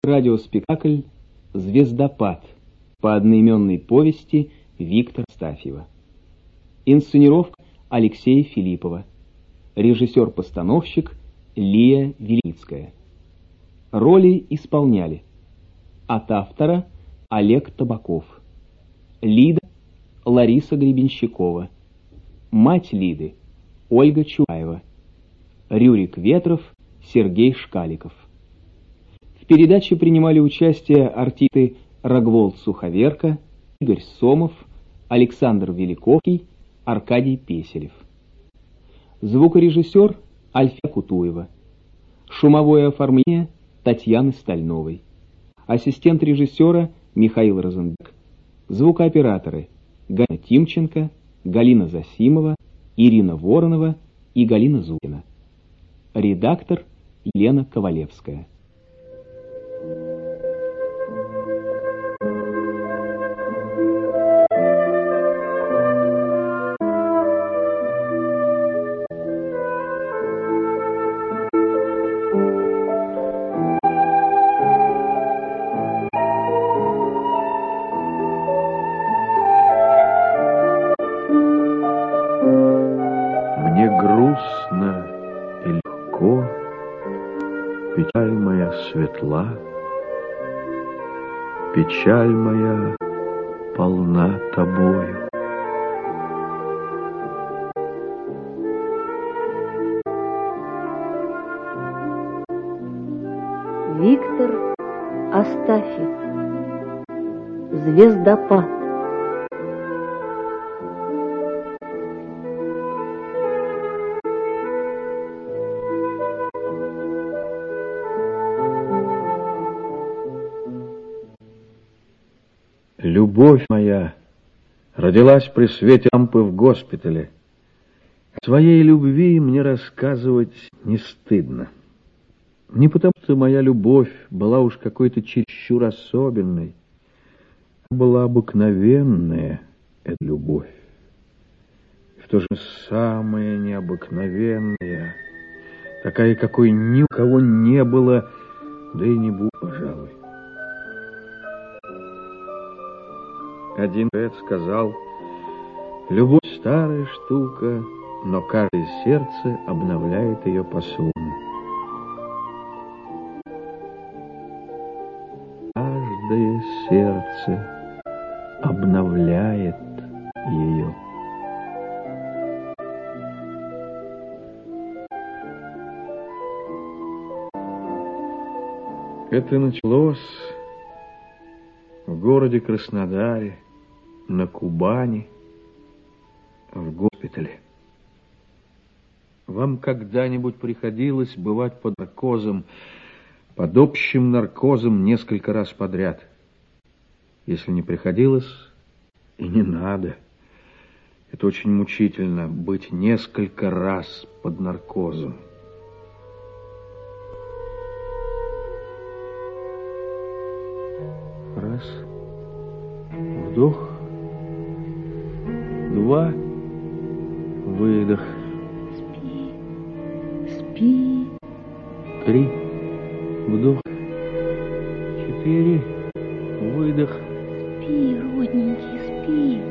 Радиоспектакль «Звездопад» по одноименной повести Виктора Астафьева. Инсценировка Алексея Филиппова. Режиссер-постановщик Лия Велицкая. Роли исполняли: от автора Олег Табаков, Лида Лариса Гребенщикова, мать Лиды Ольга Чураева, Рюрик Ветров, Сергей Шкаликов. В передаче принимали участие артисты Рогволд Суховерка, Игорь Сомов, Александр Великовский, Аркадий Песелев. Звукорежиссер Альфия Кутуева. Шумовое оформление Татьяны Стальновой. Ассистент режиссера Михаил Розенбек. Звукооператоры Галина Тимченко, Галина Засимова, Ирина Воронова и Галина Зукина. Редактор Елена Ковалевская. Мне грустно и легко, печаль моя светла, печаль моя полна тобою. Виктор Астафьев. Звездопад. Любовь моя родилась при свете лампы в госпитале. О своей любви мне рассказывать не стыдно. Не потому, что моя любовь была уж какой-то чересчур особенной. Была обыкновенная эта любовь. В то же самое необыкновенная, такая, какой ни у кого не было, да и не будет, пожалуй. Один поэт сказал: любовь старая штука, но каждое сердце обновляет ее по-своему. Каждое сердце обновляет ее. Это началось в городе Краснодаре, на Кубани, в госпитале. Вам когда-нибудь приходилось бывать под наркозом, под общим наркозом несколько раз подряд? Если не приходилось, и не надо. Это очень мучительно, быть несколько раз под наркозом. Раз. Вдох. Два. Выдох. Спи, спи. Три. Вдох. Четыре. Выдох. Спи, родненький, спи.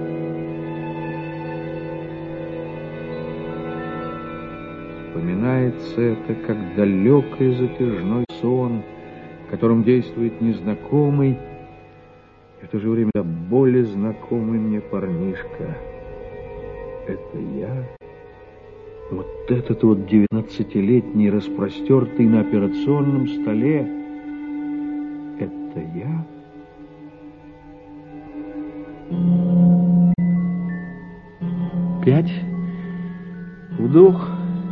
Вспоминается это как далекий затяжной сон, в котором действует незнакомый и в то же время более знакомый мне парнишка. Это я? Вот этот вот 19-летний, распростертый на операционном столе. Это я? Пять. Вдох.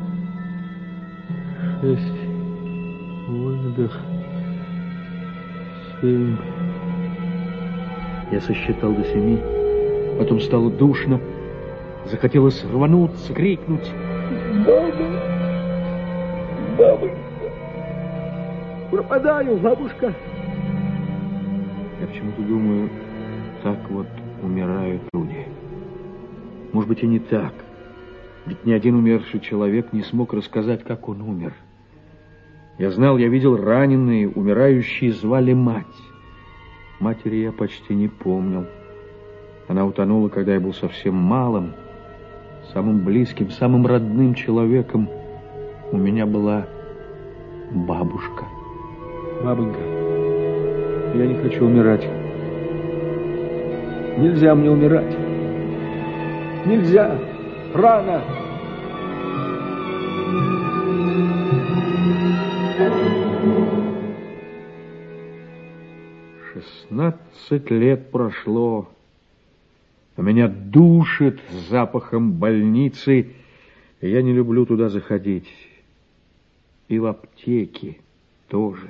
Шесть. Выдох. 7. Я сосчитал до 7. Потом стало душно. Захотелось рвануться, крикнуть: «Мама! Бабушка! Пропадаю, бабушка!» Я почему-то думаю, так вот умирают люди. Может быть, и не так. Ведь ни один умерший человек не смог рассказать, как он умер. Я знал, я видел раненые, умирающие звали мать. Матери я почти не помнил. Она утонула, когда я был совсем малым. Самым близким, самым родным человеком у меня была бабушка. Бабонька, я не хочу умирать. Нельзя мне умирать. Нельзя. Рано. «16 лет прошло, а меня душит запахом больницы, и я не люблю туда заходить. И в аптеке тоже».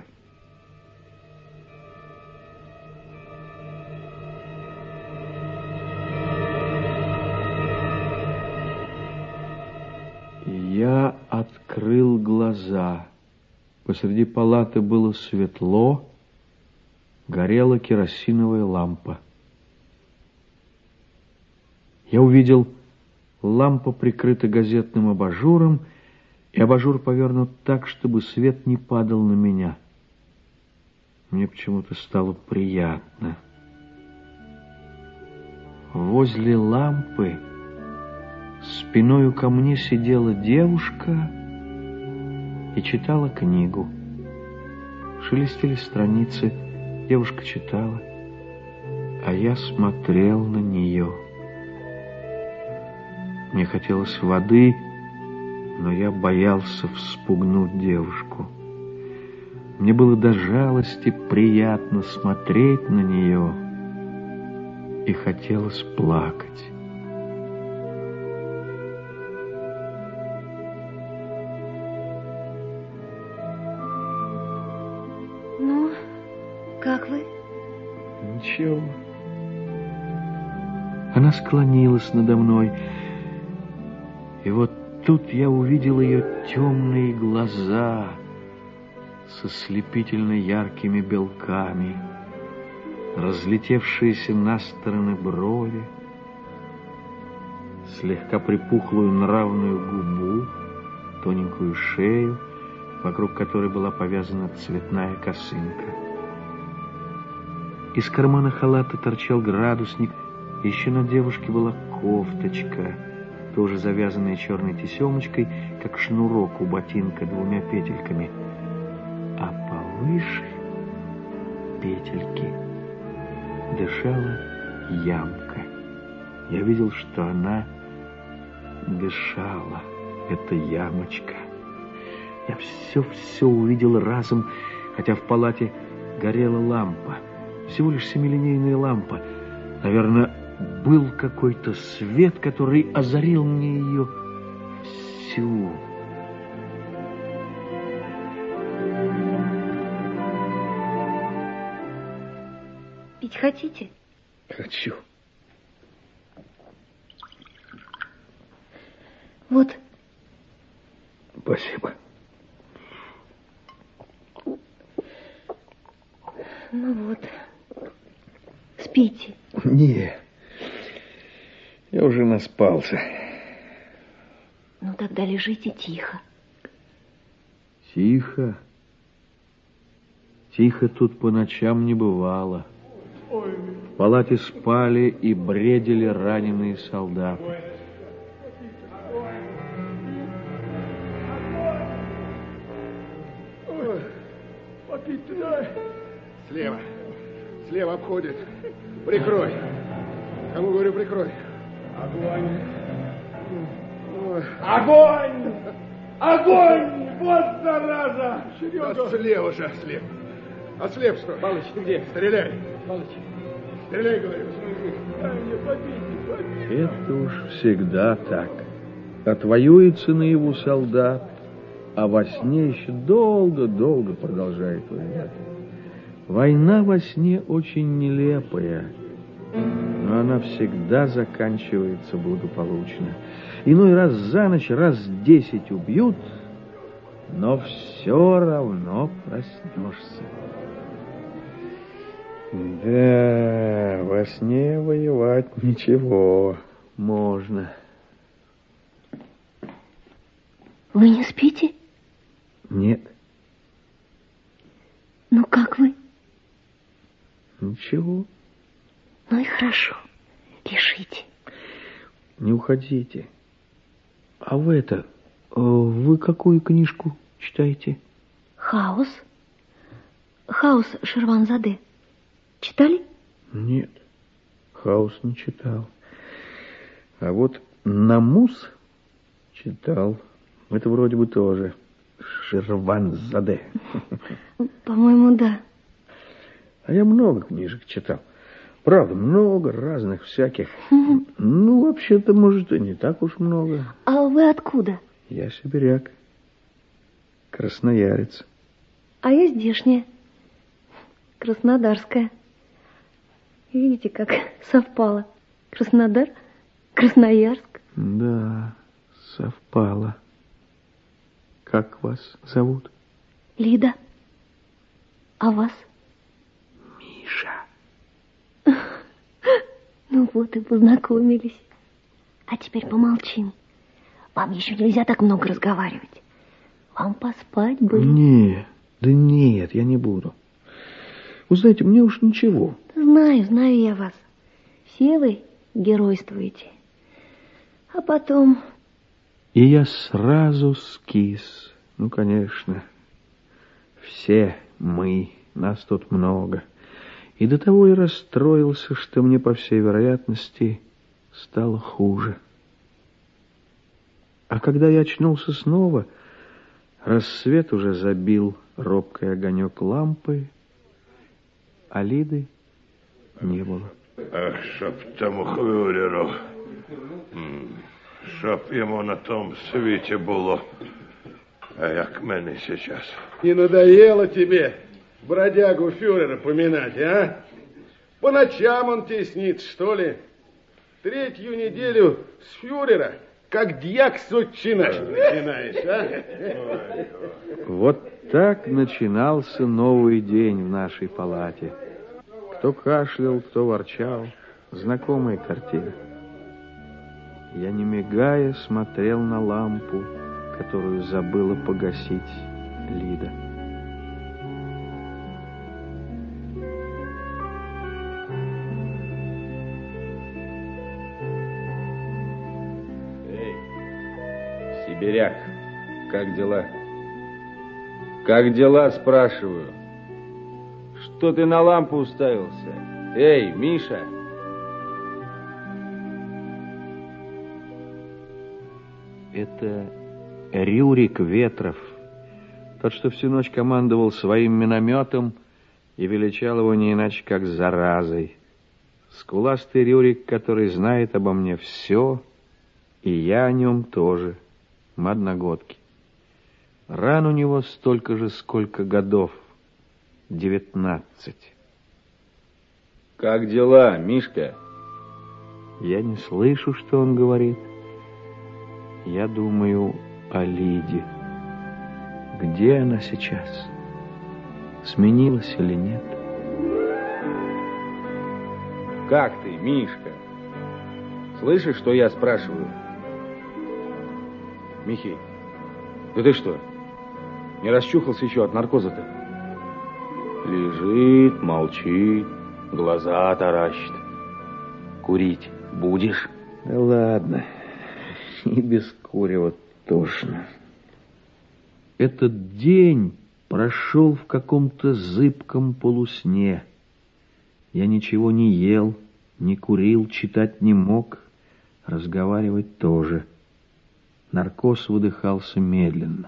Я открыл глаза. Посреди палаты было светло, горела керосиновая лампа. Я увидел, лампа прикрыта газетным абажуром, и абажур повернут так, чтобы свет не падал на меня. Мне почему-то стало приятно. Возле лампы спиною ко мне сидела девушка и читала книгу. Шелестели страницы, девушка читала, а я смотрел на нее. Мне хотелось воды, но я боялся вспугнуть девушку. Мне было до жалости приятно смотреть на нее, и хотелось плакать. Ну, как вы? Ничего. Она склонилась надо мной, и вот тут я увидел ее темные глаза со слепительно яркими белками, разлетевшиеся на стороны брови, слегка припухлую нравную губу, тоненькую шею, вокруг которой была повязана цветная косынка. Из кармана халата торчал градусник, еще на девушке была кофточка, тоже завязанная черной тесемочкой, как шнурок у ботинка двумя петельками. А повыше петельки дышала ямка. Я видел, что она дышала, эта ямочка. Я все увидел разом, хотя в палате горела лампа. Всего лишь семилинейная лампа. Наверное, был какой-то свет, который озарил мне ее всю. Пить хотите? Хочу. Вот. Спасибо. Ну вот. Спите. Не, я уже наспался. Ну тогда лежите тихо. Тихо. Тихо тут по ночам не бывало. В палате спали и бредили раненые солдаты. Слева. Слева обходит. Прикрой. Кому говорю, прикрой. Огонь. Огонь! Огонь! Вот зараза! Серега! Да слева же, ослеп. Ослеп, стой. Палыч, ты где? Стреляй. Палыч. Стреляй, говорю. Это уж всегда так. Отвоюется наяву солдат, а во сне еще долго-долго продолжает воевать. Война во сне очень нелепая, но она всегда заканчивается благополучно. Иной раз за ночь, раз 10 убьют, но все равно проснешься. Да, во сне воевать ничего, можно. Вы не спите? Нет. Чего? Ну и хорошо. Лежите. Не уходите. А вы какую книжку читаете? Хаос. Хаос Шерванзаде. Читали? Нет, Хаос не читал. А вот Намус читал. Это вроде бы тоже Шерванзаде. По-моему, да. А я много книжек читал. Правда, много разных всяких. Ну, вообще-то, может, и не так уж много. А вы откуда? Я сибиряк. Красноярец. А я здешняя. Краснодарская. Видите, как совпало. Краснодар, Красноярск. Да, совпало. Как вас зовут? Лида. А вас? Миша. Ну вот и познакомились. А теперь помолчим. Вам еще нельзя так много разговаривать. Вам поспать бы. Нет, я не буду. Вы знаете, мне уж ничего. Знаю я вас. Все вы геройствуете. А потом... И я сразу скис. Ну, конечно. Все мы, нас тут много. И до того я расстроился, что мне, по всей вероятности, стало хуже. А когда я очнулся снова, рассвет уже забил робкий огонек лампы, а Лиды не было. Ах, щоб тому хвилеру, щоб йому на том свете было, а як мене сейчас. Не надоело тебе бродягу фюрера поминать, а? По ночам он тебе снится, что ли? Третью неделю с фюрера, как дьяк с отчина начинаешь, а? Вот так начинался новый день в нашей палате. Кто кашлял, кто ворчал. Знакомая картина. Я, не мигая, смотрел на лампу, которую забыла погасить Лида. Эй, сибиряк, как дела? Как дела, спрашиваю? Что ты на лампу уставился? Эй, Миша! Это Рюрик Ветров, тот, что всю ночь командовал своим минометом и величал его не иначе, как заразой. Скуластый Рюрик, который знает обо мне все, и я о нем тоже, одногодки. Ран у него столько же, сколько годов. 19. Как дела, Мишка? Я не слышу, что он говорит. Я думаю о Лиде. Где она сейчас? Сменилась или нет? Как ты, Мишка? Слышишь, что я спрашиваю? Михей, да ты что, не расчухался еще от наркоза-то? Лежит, молчит, глаза таращит. Курить будешь? Да ладно, и без курева тошно. Этот день прошел в каком-то зыбком полусне. Я ничего не ел, не курил, читать не мог, разговаривать тоже. Наркоз выдыхался медленно.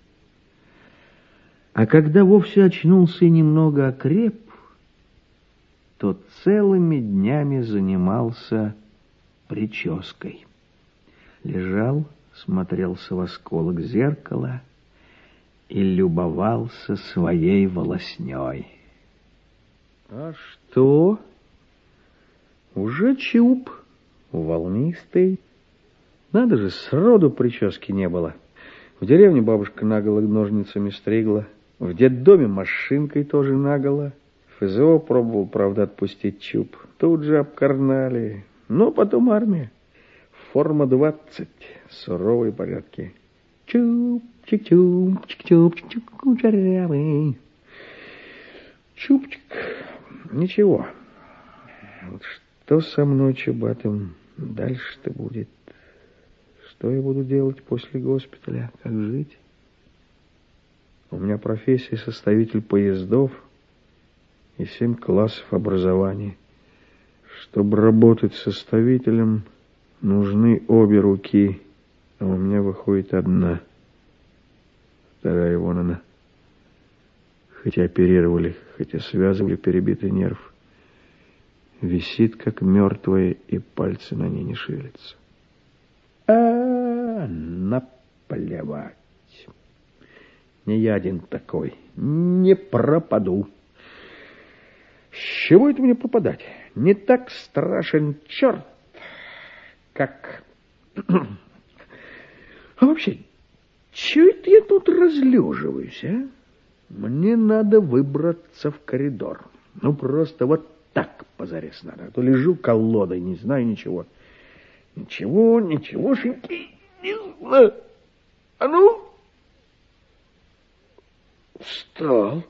А когда вовсе очнулся и немного окреп, то целыми днями занимался прической. Лежал, смотрелся в осколок зеркала и любовался своей волосней. А что? Уже чуб, волнистый. Надо же, сроду прически не было. В деревне бабушка наголо ножницами стригла. В детдоме машинкой тоже наголо. ФЗО пробовал, правда, отпустить чуб. Тут же обкарнали. Но потом армия. Форма 20. Суровые порядки. Чуб, чик-чуб, чик-чуб, чик-чуб, кучерявый. Чубчик. Ничего. Вот что со мной, Чубатым, дальше-то будет? Что я буду делать после госпиталя? Как жить? У меня профессия составитель поездов и 7 классов образования. Чтобы работать составителем, нужны обе руки, а у меня выходит одна. Вторая вон она. Хоть и оперировали, хоть и связывали перебитый нерв. Висит, как мертвая, и пальцы на ней не шевелятся. Наплевать. Не я один такой. Не пропаду. С чего это мне пропадать? Не так страшен черт, как... А вообще, чего это я тут разлеживаюсь, а? Мне надо выбраться в коридор. Ну, просто вот так позарез надо. А то лежу колодой, не знаю ничего. Ничегошеньки не знаю. А ну... Встал.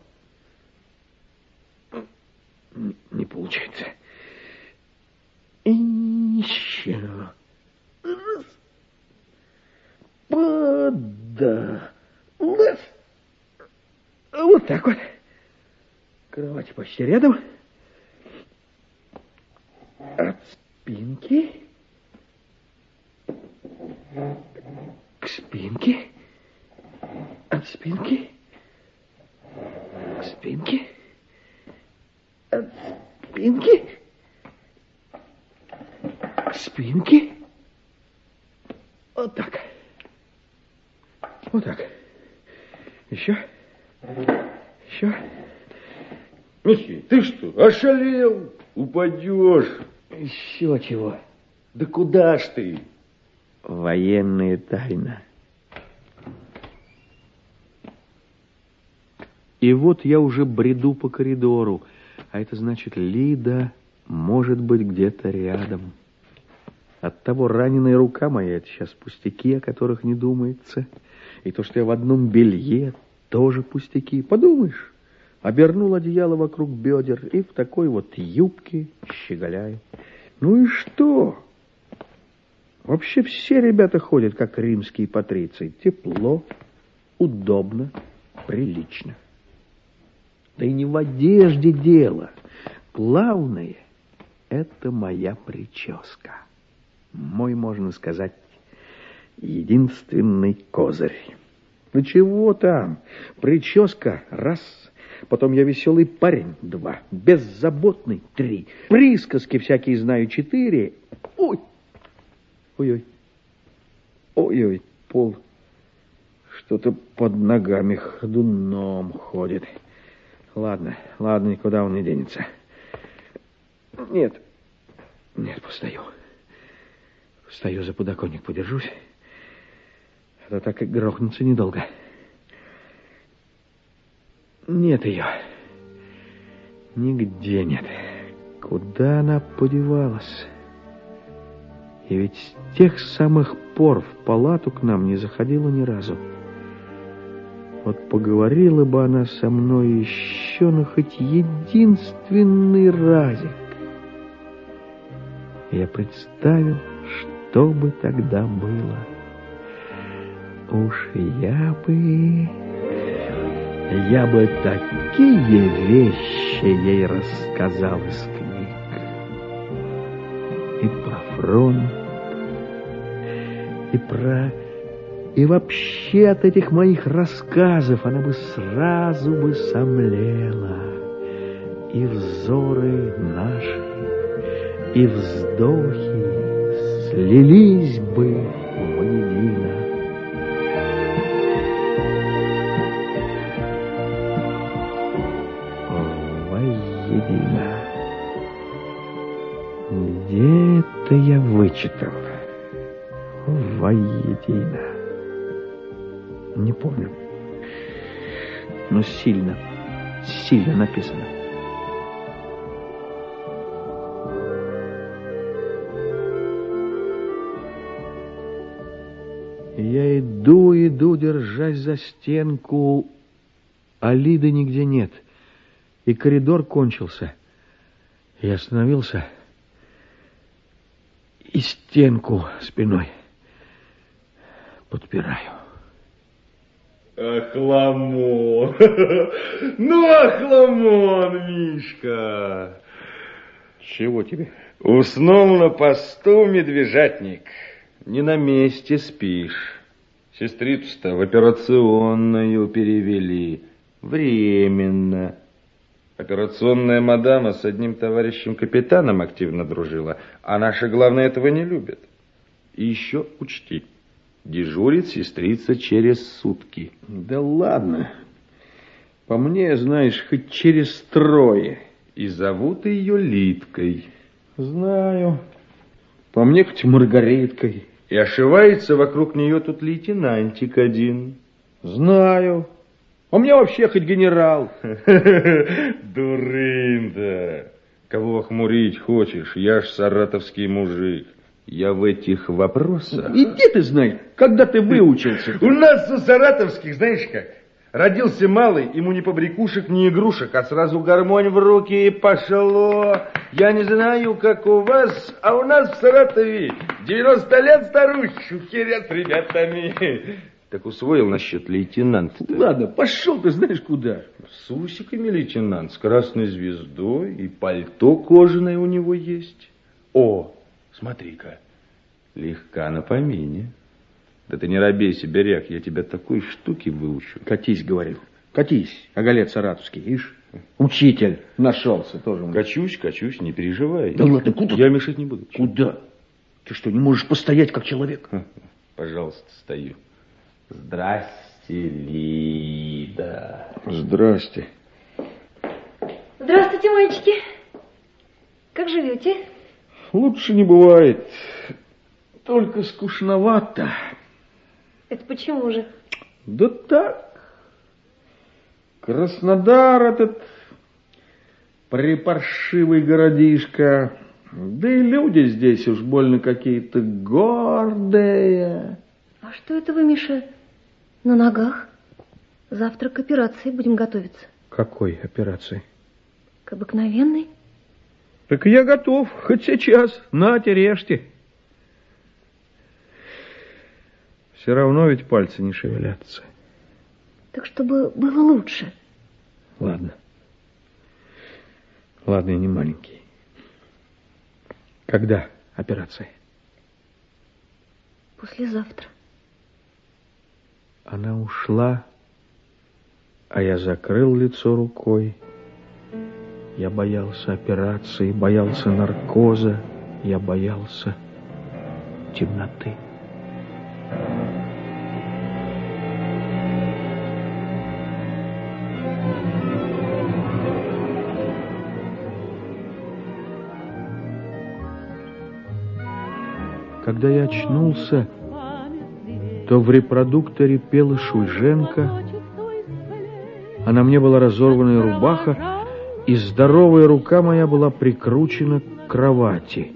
Не получается. И еще. Раз. Подалась. Вот так вот. Кровать почти рядом. От спинки к спинке. От спинки к спинке. От спинки к спинке. Вот так. Вот так. Еще. Михей, ты что, ошалел? Упадешь. Еще чего? Да куда ж ты? Военная тайна. И вот я уже бреду по коридору, а это значит, Лида может быть где-то рядом. Оттого раненая рука моя — это сейчас пустяки, о которых не думается. И то, что я в одном белье, тоже пустяки. Подумаешь, обернул одеяло вокруг бедер и в такой вот юбке щеголяю. Ну и что? Вообще все ребята ходят, как римские патриции. Тепло, удобно, прилично. Да и не в одежде дело. Главное — это моя прическа. Мой, можно сказать, единственный козырь. Ну чего там? Прическа — раз. Потом я веселый парень — 2. Беззаботный — 3. Присказки всякие знаю — 4. Ой-ой, пол что-то под ногами ходуном ходит. Ладно, никуда он не денется. Нет, постою. Стою за подоконник, подержусь. А то так и грохнется недолго. Нет ее. Нигде нет. Куда она подевалась? И ведь с тех самых пор в палату к нам не заходила ни разу. Вот поговорила бы она со мной еще, ну, хоть единственный разик. Я представил, что бы тогда было. Уж я бы такие вещи ей рассказал из книг. И про фронт, и вообще от этих моих рассказов она бы сразу бы сомлела. И взоры наши, и вздохи слились бы воедино. Воедино. Где это я вычитал? Воедино. Не помню. Но сильно написано. Я иду, держась за стенку, а Лиды нигде нет. И коридор кончился. Я остановился, и стенку спиной подпираю. Охламон! Ну, охламон, Мишка! Чего тебе? Уснул на посту, медвежатник. Не на месте спишь. Сестрицу-то в операционную перевели. Временно. Операционная мадама с одним товарищем капитаном активно дружила, а наши, главное, этого не любят. И еще учти, дежурит сестрица через сутки. Да ладно. По мне, знаешь, хоть через трое. И зовут ее Литкой. Знаю. По мне, хоть Маргариткой. И ошивается вокруг нее тут лейтенантик один. Знаю. У меня вообще хоть генерал. Дурында. Кого хмурить хочешь? Я ж саратовский мужик. Я в этих вопросах... Иди ты знаешь, когда ты выучился? У нас у саратовских, знаешь как, родился малый, ему ни побрякушек, ни игрушек, а сразу гармонь в руки и пошло. Я не знаю, как у вас, а у нас в Саратове 90 лет старухи херят с ребятами. Так усвоил насчет лейтенанта. Ладно, пошел ты знаешь куда. С усиками лейтенант, с красной звездой, и пальто кожаное у него есть. О, смотри-ка, легка на помине. Да ты не робей, сибиряк, я тебя такой штуки выучу. Катись, говорил, катись, оголец саратовский, видишь? Учитель нашелся тоже. Качусь, не переживай. Да ладно, куда? Я мешать не буду. Куда? Ты что, не можешь постоять как человек? Пожалуйста, стою. Здрасте, Лида. Здрасте. Здравствуйте, мальчики. Как живете? Лучше не бывает. Только скучновато. Это почему же? Да так. Краснодар этот припаршивый городишко. Да и люди здесь уж больно какие-то гордые. А что это вы, Миша, на ногах? Завтра к операции будем готовиться. Какой операции? К обыкновенной. Так я готов, хоть сейчас. Нате, режьте. Все равно ведь пальцы не шевелятся. Так чтобы было лучше. Ладно. Ладно, я не маленький. Когда операция? Послезавтра. Она ушла, а я закрыл лицо рукой. Я боялся операции, боялся наркоза, я боялся темноты. Когда я очнулся, то в репродукторе пела Шульженко, а на мне была разорванная рубаха, и здоровая рука моя была прикручена к кровати.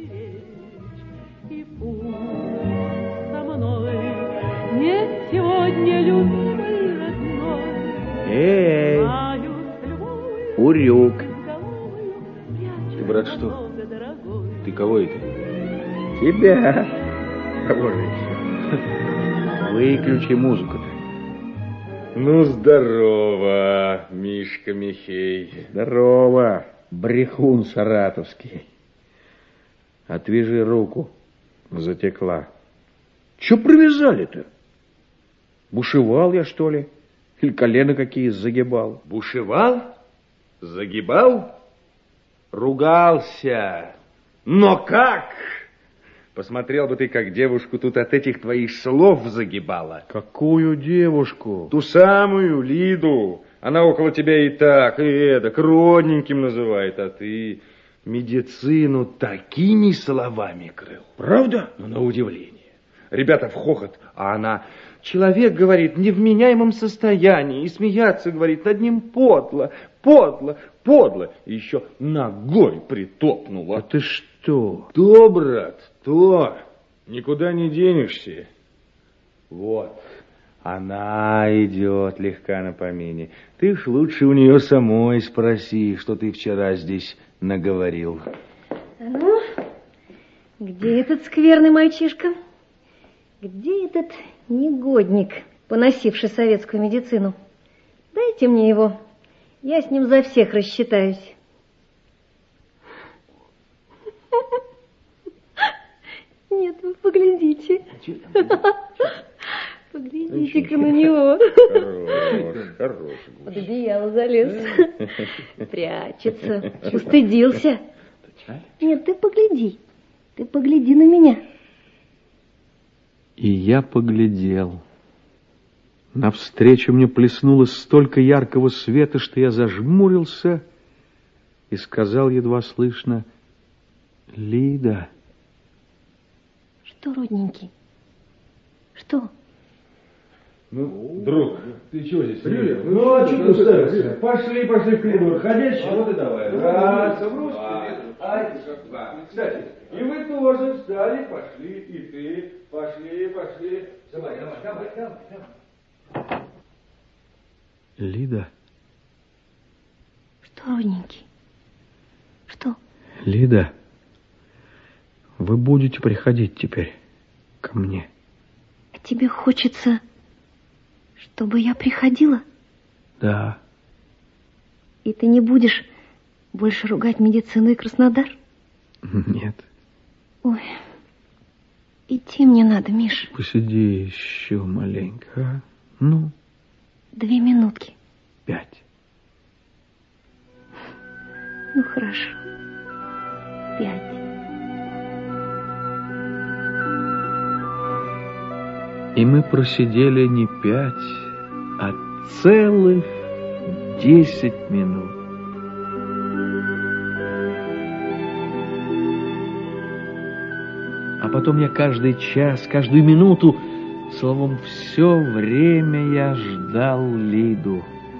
Эй, Урюк. Ты, брат, что? Ты кого это? Тебя. Кого же еще? Выключи музыку-то. Ну, здорово, Мишка Михей. Здорово, брехун саратовский. Отвяжи руку. Затекла. Че привязали-то? Бушевал я, что ли? Или колено какие загибал? Бушевал? Загибал? Ругался. Но как? Посмотрел бы ты, как девушку тут от этих твоих слов загибала. Какую девушку? Ту самую Лиду. Она около тебя и так, и эдак, родненьким называет, а ты медицину такими словами крыл. Правда? Ну, на удивление. Ребята в хохот, а она... Человек, говорит, в невменяемом состоянии, и смеяться, говорит, над ним подло, подло, подло. И еще ногой притопнула. А ты что? То, брат, то. Никуда не денешься. Вот, она идет легка на помине. Ты ж лучше у нее самой спроси, что ты вчера здесь наговорил. Ну, Где этот скверный мальчишка? Где этот негодник, поносивший советскую медицину? Дайте мне его, я с ним за всех рассчитаюсь. Нет, вы поглядите. Поглядите-ка на него. Хорош. Под одеяло залез. Прячется. Устыдился. Нет, ты погляди на меня. И я поглядел. Навстречу мне плеснуло столько яркого света, что я зажмурился и сказал едва слышно: «Лида». Что, родненький? Что? Ну, друг, ты чего здесь? Ну, а что ты уставился? Пошли в коридор. Ходячий? Вот и давай. Раз, два. Кстати, и вы тоже встали, пошли, и ты. Пошли. Давай. Лида. Что, родненький? Что? Лида, вы будете приходить теперь ко мне? А тебе хочется, чтобы я приходила? Да. И ты не будешь больше ругать медицину и Краснодар? Нет. Ой, идти мне надо, Миша. Посиди еще маленько, а? Ну? 2 минутки. 5. Ну, хорошо. 5. И мы просидели не 5, а целых 10 минут. А потом я каждый час, каждую минуту, словом, все время я ждал Лиду.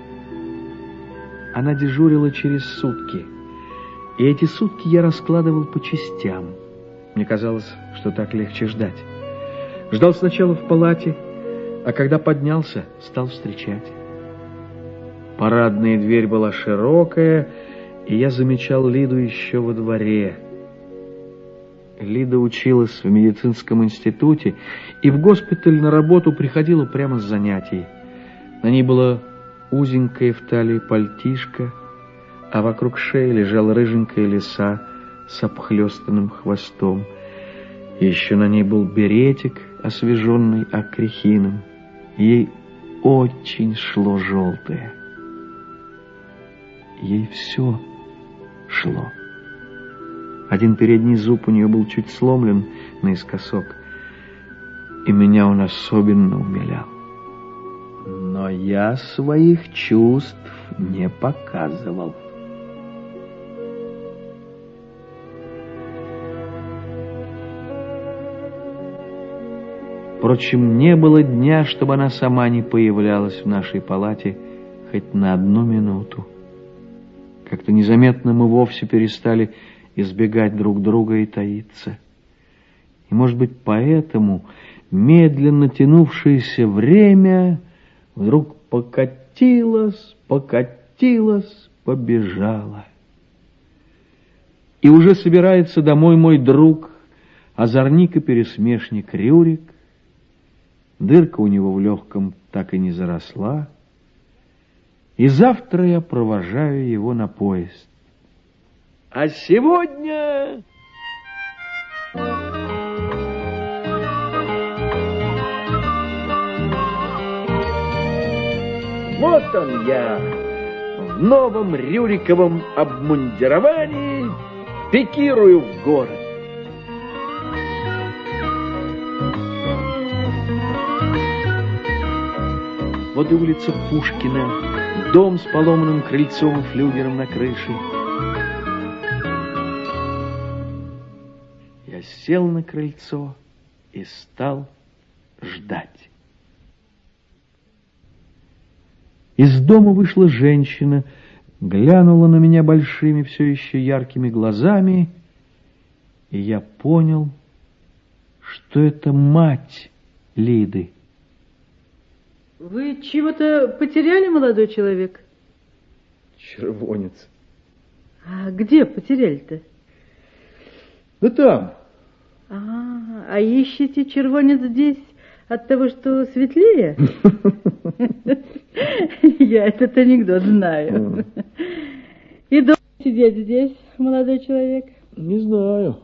Она дежурила через сутки. И эти сутки я раскладывал по частям. Мне казалось, что так легче ждать. Ждал сначала в палате, а когда поднялся, стал встречать. Парадная дверь была широкая, и я замечал Лиду еще во дворе. Лида училась в медицинском институте и в госпиталь на работу приходила прямо с занятий. На ней было узенькое в талии пальтишко, а вокруг шеи лежала рыженькая лиса с обхлёстанным хвостом. И еще на ней был беретик, освеженный акрихином. Ей очень шло желтое. Ей все шло. Один передний зуб у нее был чуть сломлен наискосок, и меня он особенно умилял. Но я своих чувств не показывал. Впрочем, не было дня, чтобы она сама не появлялась в нашей палате хоть на 1 минуту. Как-то незаметно мы вовсе перестали избегать друг друга и таиться. И, может быть, поэтому медленно тянувшееся время вдруг покатилось, побежало. И уже собирается домой мой друг, озорник и пересмешник Рюрик. Дырка у него в легком так и не заросла. И завтра я провожаю его на поезд. А сегодня... Вот он я, в новом рюриковом обмундировании, пикирую в город. Вот и улица Пушкина, дом с поломанным крыльцом и флюгером на крыше. Я сел на крыльцо и стал ждать. Из дома вышла женщина, глянула на меня большими, все еще яркими глазами, и я понял, что это мать Лиды. Вы чего-то потеряли, молодой человек? Червонец. А где потеряли-то? Да там, А ищете червонец здесь от того, что светлее? Я этот анекдот знаю. И долго сидеть здесь, молодой человек? Не знаю.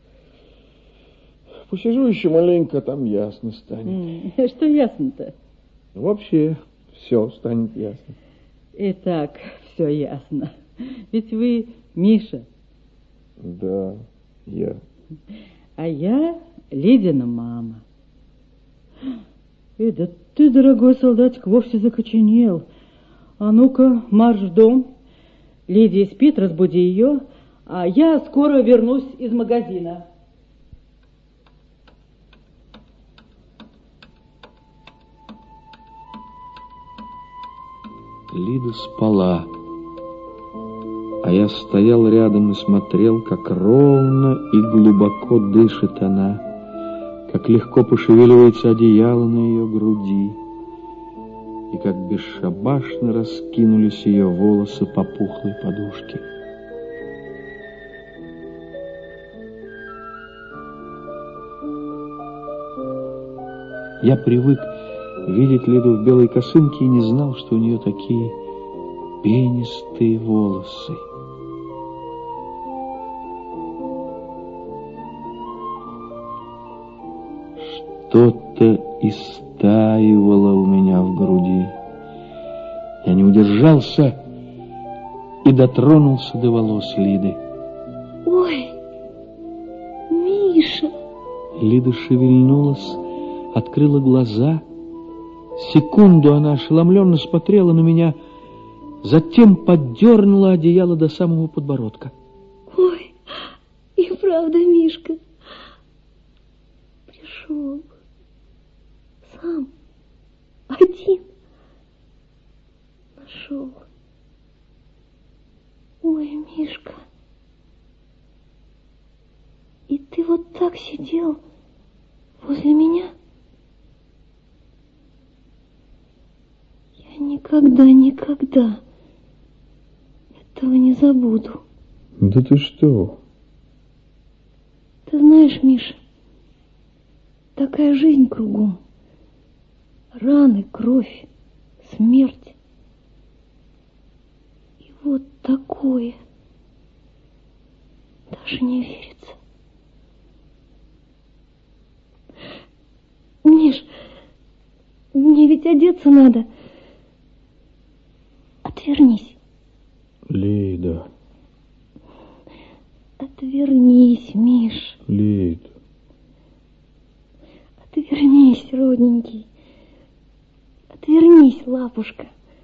Посижу еще маленько, там ясно станет. Что ясно-то? Вообще, все станет ясно. Итак, все ясно. Ведь вы Миша. Да, я. А я Лидина мама. Да ты, дорогой солдатик, вовсе закоченел. А ну-ка, марш в дом. Лидия спит, разбуди ее, а я скоро вернусь из магазина. Лида спала, а я стоял рядом и смотрел, как ровно и глубоко дышит она, как легко пошевеливается одеяло на ее груди, и как бесшабашно раскинулись ее волосы по пухлой подушке. Я привык видеть Лиду в белой косынке и не знал, что у нее такие пенистые волосы. Что-то истаивало у меня в груди. Я не удержался и дотронулся до волос Лиды. Ой, Миша! Лида шевельнулась, открыла глаза. Секунду она ошеломленно смотрела на меня, затем поддернула одеяло до самого подбородка. Ой, и правда, Мишка, пришел сам, один, нашел. Ой, Мишка, и ты вот так сидел возле меня? Я никогда этого не забуду. Да ты что? Ты знаешь, Миша, такая жизнь кругом. Раны, кровь, смерть. И вот такое. Даже не верится. Миш, мне ведь одеться надо. Отвернись. Лида. Отвернись, Миш. Лид. Отвернись, родненький. Отвернись, лапушка.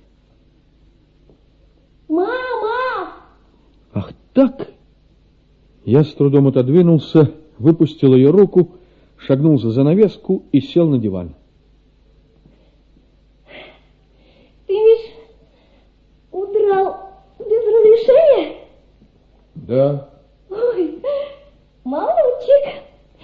Мама! Ах так? Я с трудом отодвинулся, выпустил ее руку, шагнул за занавеску и сел на диван. Ты, Миш, удрал без разрешения? Да. Ой, молодчик.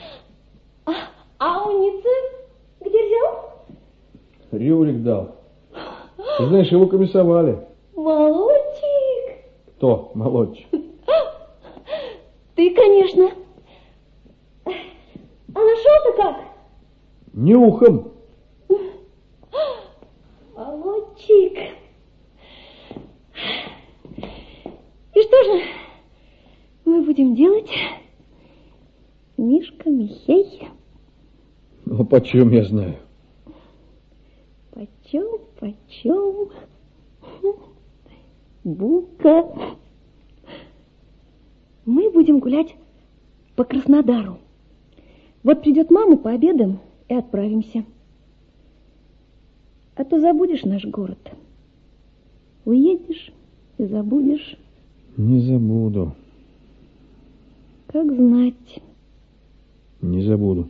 А уницев где взял? Рюрик дал. Ты знаешь, его комиссовали. Молодчик. Кто молодчик? Ты, конечно. А нашел-то как? Нюхом. Молодчик. И что же мы будем делать, Мишка Михей? Ну, почем я знаю? Почем? Бука. Мы будем гулять по Краснодару. Вот придет мама, пообедаем и отправимся. А то забудешь наш город. Уедешь и забудешь. Не забуду. Как знать. Не забуду.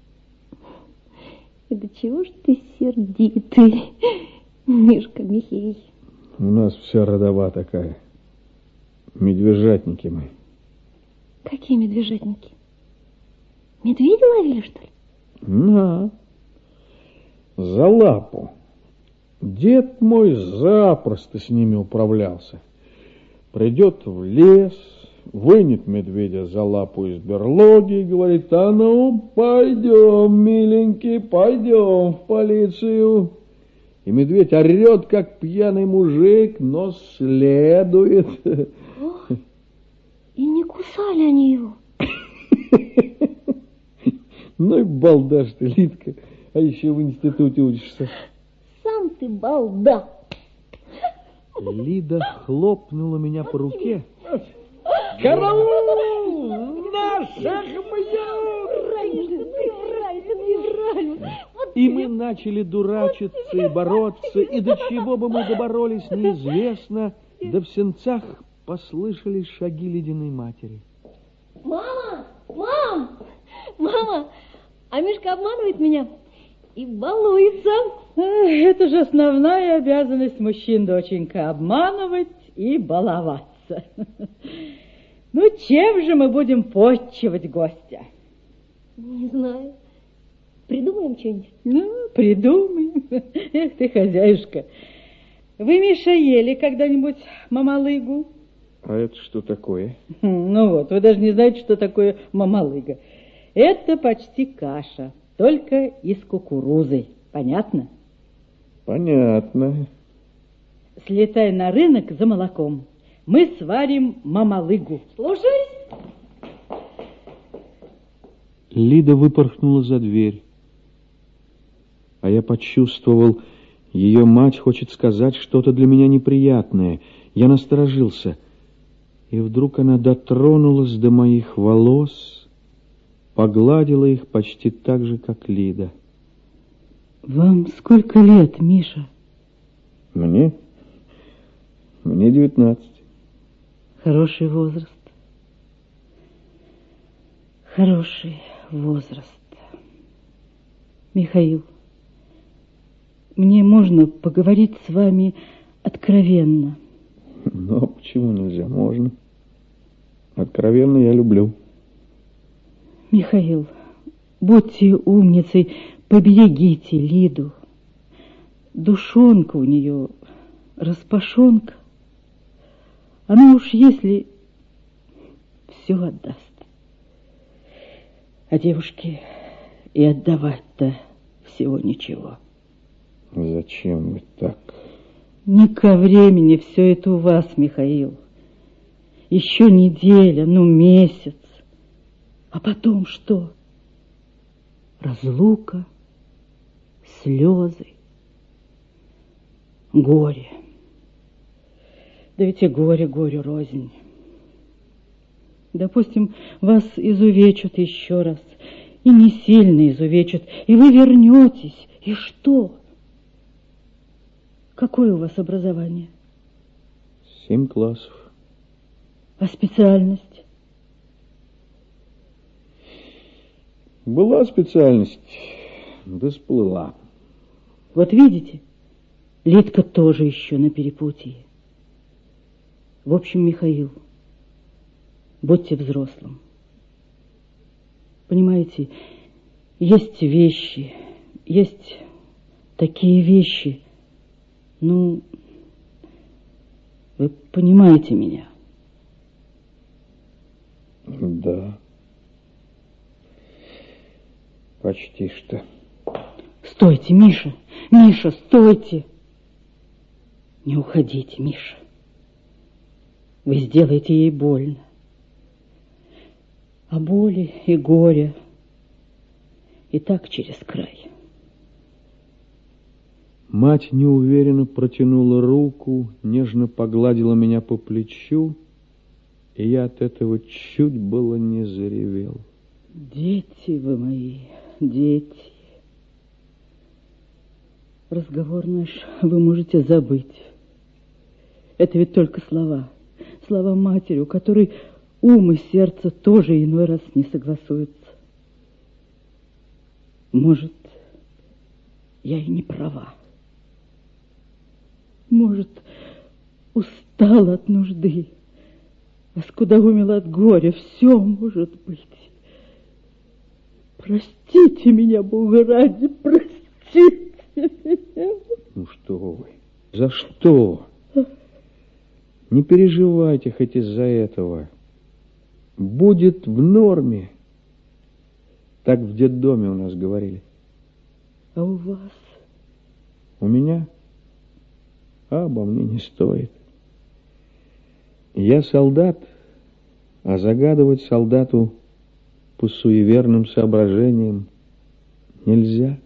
И до чего ж ты сердитый, Мишка Михей? У нас вся родова такая. Медвежатники мы. Какие медвежатники? Медведя ловили, что ли? На. За лапу. Дед мой запросто с ними управлялся. Придет в лес, вынет медведя за лапу из берлоги и говорит: а ну, пойдем, миленький, пойдем в полицию. И медведь орет, как пьяный мужик, но следует. Ой, и не кусали они его? Ну и балда ж ты, Лидка, а еще в институте учишься. Сам ты балда. Лида хлопнула меня по руке. Караул! Наших бьют! И мы начали дурачиться и бороться, и до чего бы мы доборолись, неизвестно. Да в сенцах послышались шаги ледяной матери. Мама! Мам! Мама! А Мишка обманывает меня и балуется. Это же основная обязанность мужчин, доченька, обманывать и баловаться. Ну, чем же мы будем почивать гостя? Не знаю. Придумаем что-нибудь? Ну, придумаем. Эх ты, хозяюшка. Вы, Миша, ели когда-нибудь мамалыгу? А это что такое? Ну вот, вы даже не знаете, что такое мамалыга. Это почти каша, только из кукурузы. Понятно? Понятно. Слетай на рынок за молоком. Мы сварим мамалыгу. Слушаюсь. Лида выпорхнула за дверь. А я почувствовал, ее мать хочет сказать что-то для меня неприятное. Я насторожился. И вдруг она дотронулась до моих волос, погладила их почти так же, как Лида. Вам сколько лет, Миша? Мне 19. Хороший возраст. Хороший возраст. Михаил, мне можно поговорить с вами откровенно? Но почему нельзя? Можно. Откровенно я люблю. Михаил, будьте умницей, поберегите Лиду. Душонка у нее, распашонка. Она уж если все отдаст. А девушке и отдавать-то всего ничего. Зачем вы так? Не ко времени все это у вас, Михаил. Еще неделя, ну месяц. А потом что? Разлука, слезы, горе. Да ведь и горе горю рознь. Допустим, вас изувечат еще раз, и не сильно изувечат, и вы вернетесь, и что? Какое у вас образование? 7 классов. А специальность? Была специальность, да сплыла. Вот видите, Лидка тоже еще на перепутье. В общем, Михаил, будьте взрослым. Понимаете, есть вещи, есть такие вещи, ну, вы понимаете меня? Да. Почти что. Стойте, Миша! Миша, стойте! Не уходите, Миша. Вы сделаете ей больно. А боли и горя и так через край. Мать неуверенно протянула руку, нежно погладила меня по плечу, и я от этого чуть было не заревел. Дети вы мои, дети. Разговор наш вы можете забыть. Это ведь только слова. Слова матери, у которой ум и сердце тоже иной раз не согласуются. Может, я и не права. Может, устала от нужды, оскудоумела от горя. Все может быть. Простите меня, Бога ради, простите. Ну что вы, за что? Не переживайте хоть из-за этого. будет в норме. Так в детдоме у нас говорили. А у вас? У меня? А обо мне не стоит. Я солдат, а загадывать солдату по суеверным соображениям нельзя.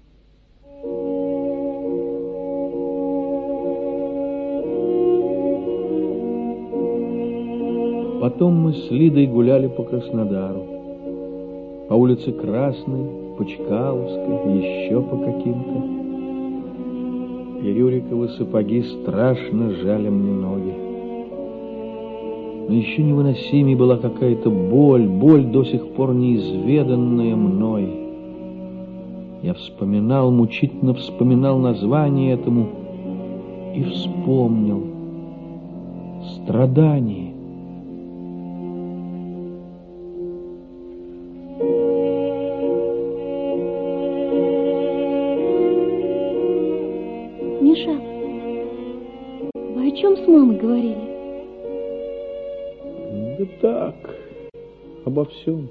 Потом мы с Лидой гуляли по Краснодару, по улице Красной, по Чкаловской, еще по каким-то. И Рюриковы сапоги страшно жали мне ноги. Но еще невыносимей была какая-то боль до сих пор неизведанная мной. Я вспоминал, мучительно вспоминал название этому и вспомнил. Страдание. Миша, вы о чем с мамой говорили? Да так, обо всем.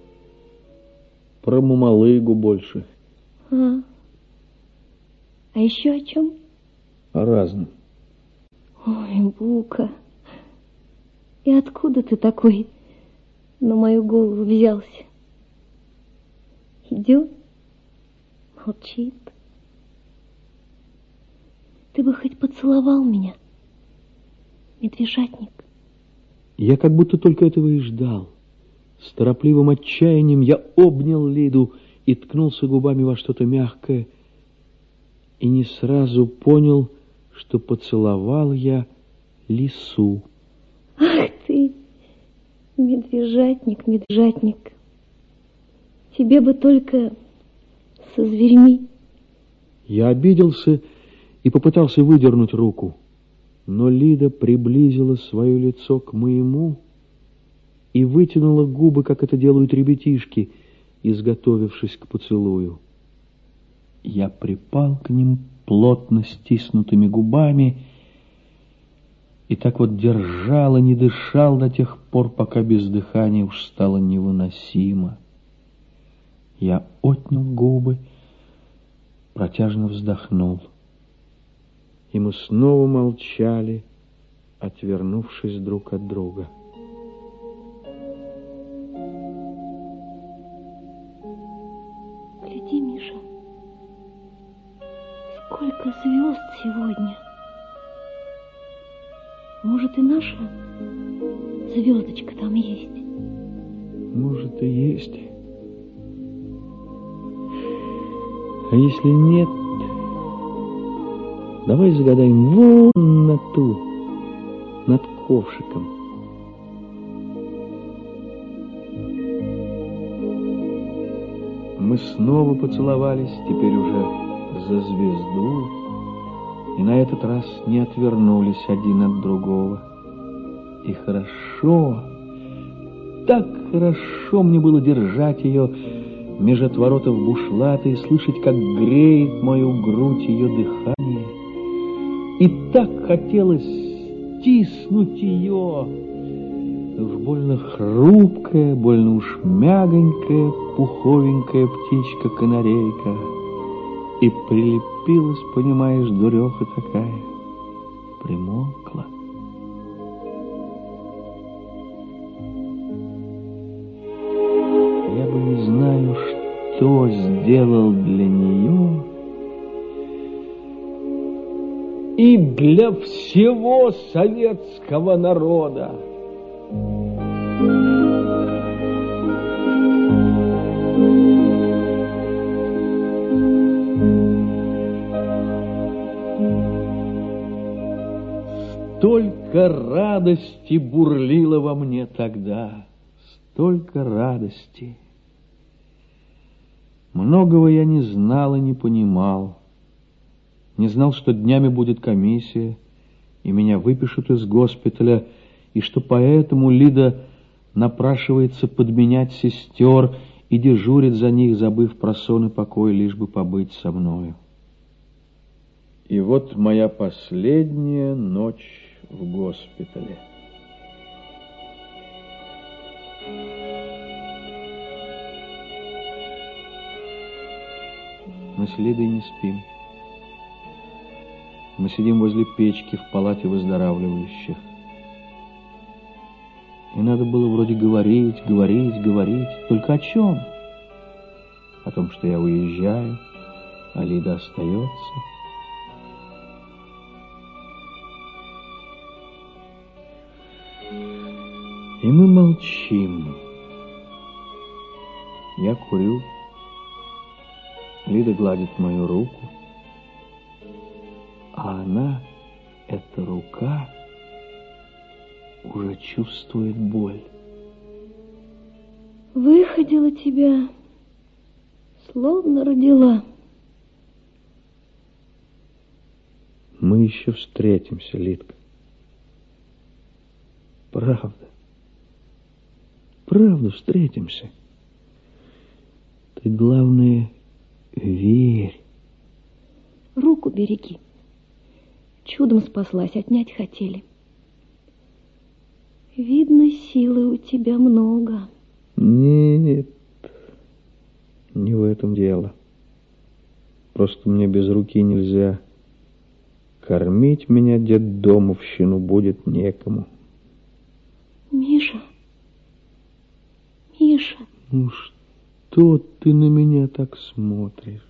Про Мамалыгу больше. А еще о чем? О разном. Ой, Бука, и откуда ты такой на мою голову взялся? Идет, молчит. Ты бы хоть поцеловал меня, медвежатник. Я как будто только этого и ждал. С торопливым отчаянием я обнял Лиду и ткнулся губами во что-то мягкое, и не сразу понял, что поцеловал я лису. Ах ты, медвежатник, медвежатник. Тебе бы только со зверьми. Я обиделся и попытался выдернуть руку, но Лида приблизила свое лицо к моему и вытянула губы, как это делают ребятишки, изготовившись к поцелую. Я припал к ним плотно стиснутыми губами и так вот держал и не дышал до тех пор, пока без дыхания уж стало невыносимо. Я отнял губы, протяжно вздохнул. И мы снова молчали, отвернувшись друг от друга. Гляди, Миша, сколько звезд сегодня. Может, и наша звездочка там есть? Может, и есть. А если нет, давай загадаем вон на ту, над ковшиком. Мы снова поцеловались, теперь уже за звезду, и на этот раз не отвернулись один от другого. И хорошо, так хорошо мне было держать ее меж отворотов бушлата и слышать, как греет мою грудь ее дыхание. И так хотелось стиснуть ее, уж больно хрупкая, больно уж мягонькая, пуховенькая птичка-канарейка. И прилепилась, понимаешь, дуреха такая, примолкла. Я бы не знаю, что сделал для нее и для всего советского народа. Столько радости бурлило во мне тогда, столько радости. Многого я не знал и не понимал. Не знал, что днями будет комиссия, и меня выпишут из госпиталя, и что поэтому Лида напрашивается подменять сестер и дежурит за них, забыв про сон и покой, лишь бы побыть со мною. И вот моя последняя ночь в госпитале. Мы с Лидой не спим. Мы сидим возле печки в палате выздоравливающих. И надо было вроде говорить. Только о чем? О том, что я уезжаю, а Лида остается. И мы молчим. Я курю. Лида гладит мою руку. А она, эта рука, уже чувствует боль. Выходила тебя, словно родила. Мы еще встретимся, Лидка. Правда. Правда встретимся. Ты, главное, верь. Руку береги. Чудом спаслась, отнять хотели. Видно, силы у тебя много. Нет, не в этом дело. Просто мне без руки нельзя. Кормить меня детдомовщину будет некому. Миша, Миша. Ну что ты на меня так смотришь?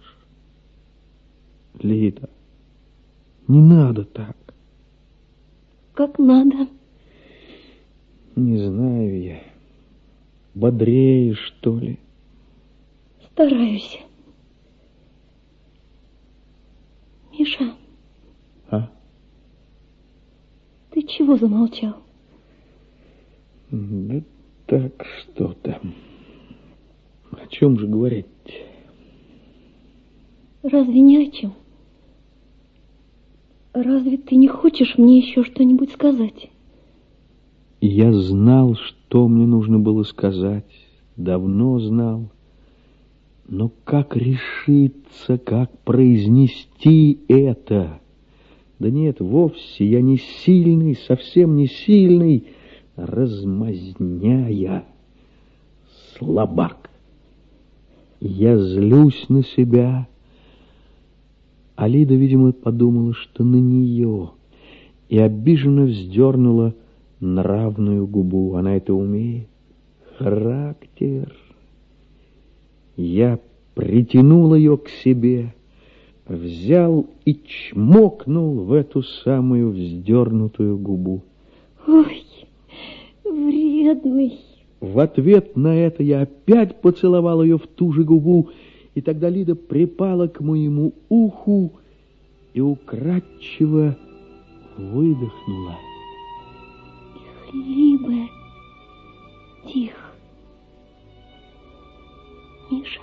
Лида, не надо так. Как надо? Не знаю я. Бодрее, что ли? Стараюсь. Миша. А? Ты чего замолчал? Да так что-то. О чем же говорить? Разве не о чем? Разве ты не хочешь мне еще что-нибудь сказать? Я знал, что мне нужно было сказать. Давно знал. Но как решиться, как произнести это? Да нет, вовсе я не сильный, совсем не сильный. Размазня я, слабак. Я злюсь на себя. А Лида, видимо, подумала, что на нее, и обиженно вздернула нравную губу. Она это умеет. Характер. Я притянул ее к себе, взял и чмокнул в эту самую вздернутую губу. Ой, вредный. В ответ на это я опять поцеловал ее в ту же губу, и тогда Лида припала к моему уху и украдчиво выдохнула. Либо тихо. Миша.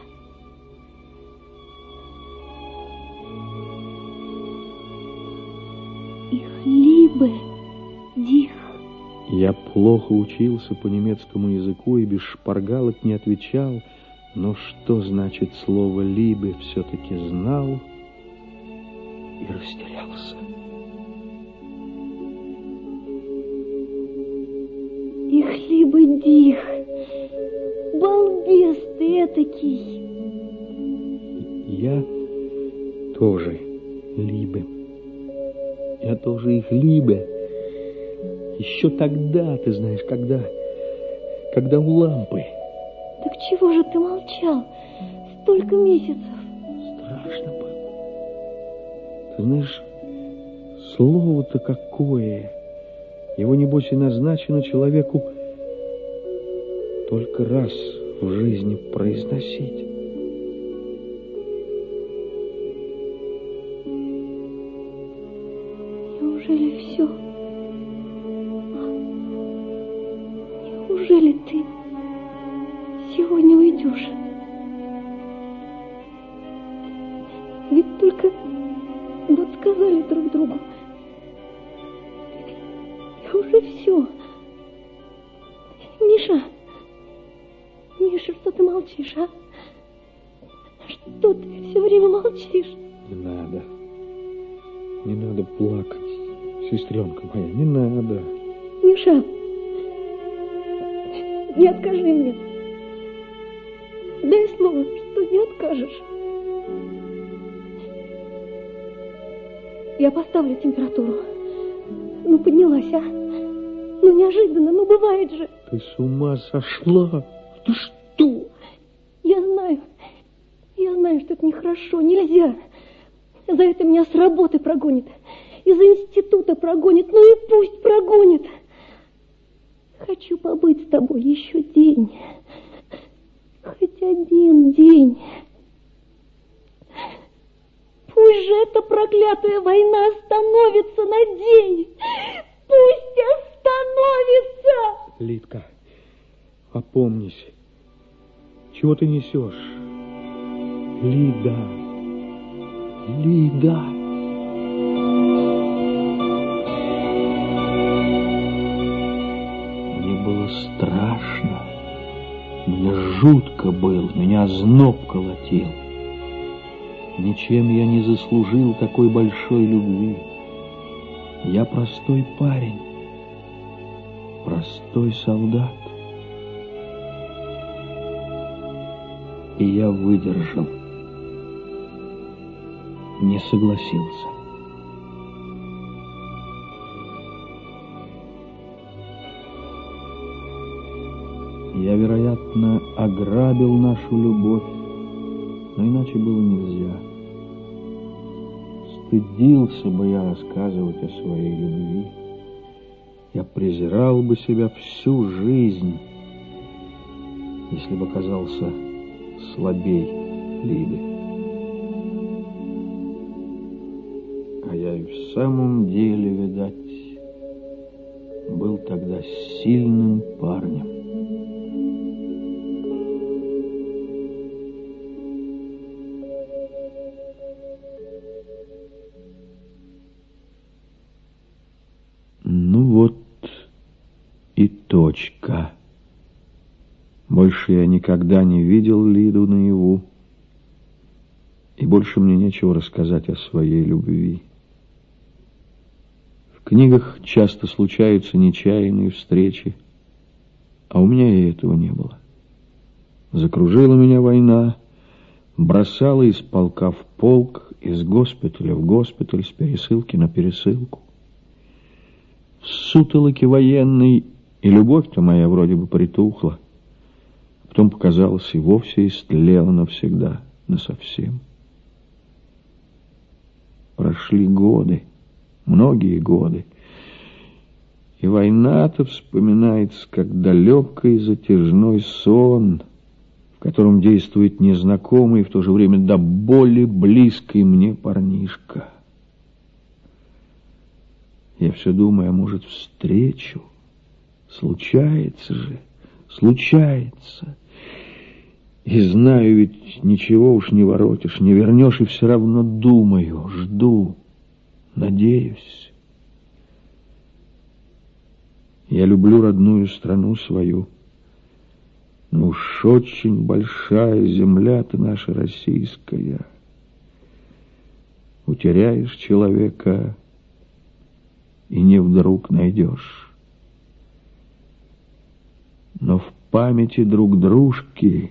Их либо дих. Я плохо учился по немецкому языку и без шпаргалок не отвечал, но что значит слово «либо» все-таки знал и растерялся. Их либо дих. Балбес ты этакий. Я тоже либо. Я тоже их либо. Еще тогда, ты знаешь, когда у лампы. Так чего же ты молчал столько месяцев? Страшно было. Ты знаешь, слово-то какое. Его, небось, и назначено человеку только раз в жизни произносить. Неужели все? Неужели ты сегодня уйдешь? Ведь только вот сказали друг другу. И уже все. Миша, Миша, что ты молчишь, а? Что ты все время молчишь? Не надо плакать, сестренка моя, не надо. Миша, Не откажи мне. Дай слово, что не откажешь. Я поставлю температуру. Ну, поднялась, а? Ну, неожиданно, ну, бывает же. Ты с ума сошла? Ты что? Я знаю, что это нехорошо, нельзя. За это меня с работы прогонит, из института прогонит, ну и пусть прогонит. Хочу побыть с тобой еще день, хоть один день. Пусть же эта проклятая война остановится на день. Пусть остановится. Лидка, опомнись. Чего ты несешь? Лида. Лида. Мне было страшно. Мне жутко было. Меня озноб колотил. Ничем я не заслужил такой большой любви. Я простой парень. Простой солдат. И я выдержал. Не согласился. Я, вероятно, ограбил нашу любовь, но иначе было нельзя. Стыдился бы я рассказывать о своей любви. Я презирал бы себя всю жизнь, если бы оказался слабей Лиды. А я и в самом деле, видать, был тогда сильным парнем. Ну вот и точка. Больше я никогда не видел Лиду наяву, и больше мне нечего рассказать о своей любви. В книгах часто случаются нечаянные встречи, а у меня и этого не было. Закружила меня война, бросала из полка в полк, из госпиталя в госпиталь, с пересылки на пересылку. В сутолоке военной и любовь-то моя вроде бы притухла. Потом показалось, и вовсе истлела навсегда, насовсем. Прошли годы, многие годы, и война-то вспоминается, как далекий затяжной сон, в котором действует незнакомый и в то же время до боли близкий мне парнишка. Я все думаю, а может, встречу? Случается же, случается. И знаю, ведь ничего уж не воротишь, не вернешь, и все равно думаю, жду, надеюсь. Я люблю родную страну свою, но уж очень большая земля-то наша российская. Утеряешь человека и не вдруг найдешь. Но в памяти друг дружки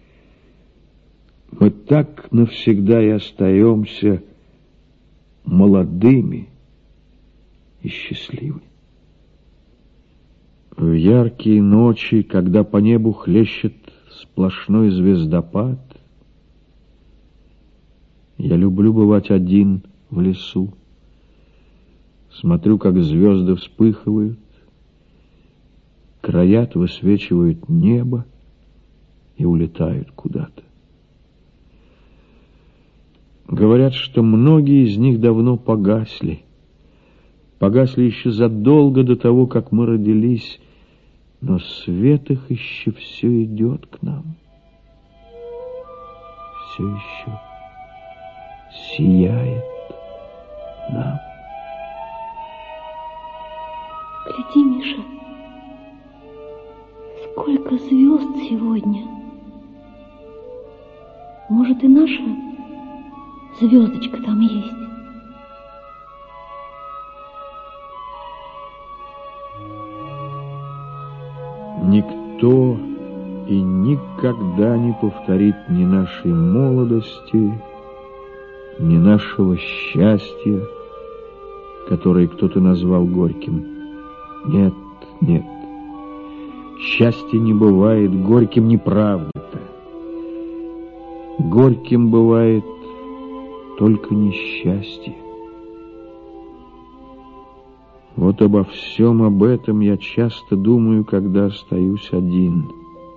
мы так навсегда и остаемся молодыми и счастливыми. В яркие ночи, когда по небу хлещет сплошной звездопад, я люблю бывать один в лесу. Смотрю, как звезды вспыхивают, краят, высвечивают небо и улетают куда-то. Говорят, что многие из них давно погасли. Погасли еще задолго до того, как мы родились, но свет их еще все идет к нам. Все еще сияет нам. Гляди, Миша, сколько звезд сегодня. Может, и наша звездочка там есть. Никто никто и никогда не повторит ни нашей молодости, ни нашего счастья, которое кто-то назвал горьким. Нет, нет. Счастье не бывает горьким, неправда-то. Горьким бывает только несчастье. Вот обо всем об этом я часто думаю, когда остаюсь один.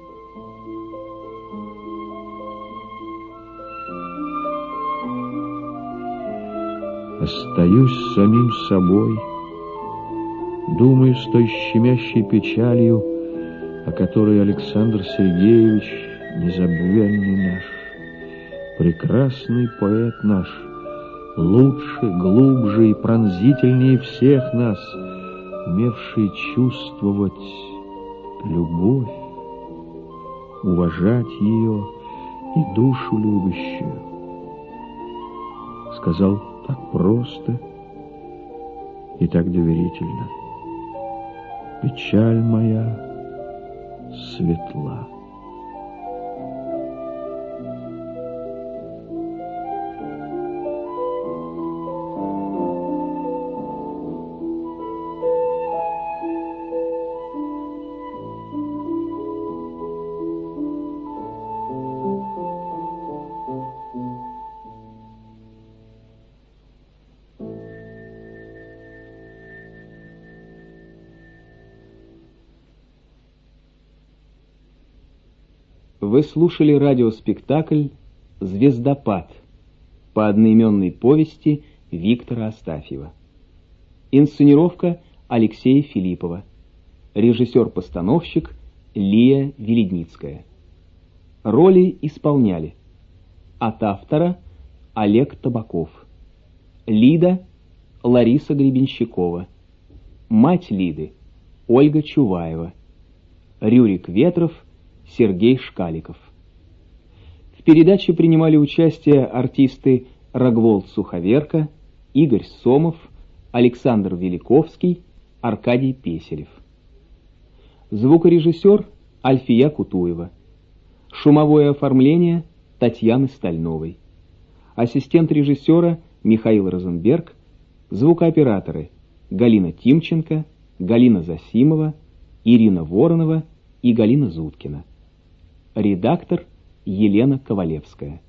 Остаюсь самим собой, думаю с той щемящей печалью, о которой Александр Сергеевич, незабвенный наш, прекрасный поэт наш, лучше, глубже и пронзительнее всех нас, умевший чувствовать любовь, уважать ее и душу любящую, сказал так просто и так доверительно: печаль моя светла. Вы слушали радиоспектакль «Звездопад» по одноименной повести Виктора Астафьева. Инсценировка Алексея Филиппова. Режиссер-постановщик Лия Веледницкая. Роли исполняли: от автора Олег Табаков, Лида Лариса Гребенщикова, мать Лиды Ольга Чуваева, Рюрик Ветров Сергей Шкаликов. В передаче принимали участие артисты Рогволд Суховерка, Игорь Сомов, Александр Великовский, Аркадий Песелев. Звукорежиссер Альфия Кутуева. Шумовое оформление Татьяны Стальновой. Ассистент режиссера Михаил Розенберг. Звукооператоры Галина Тимченко, Галина Засимова, Ирина Воронова и Галина Зуткина. Редактор Елена Ковалевская.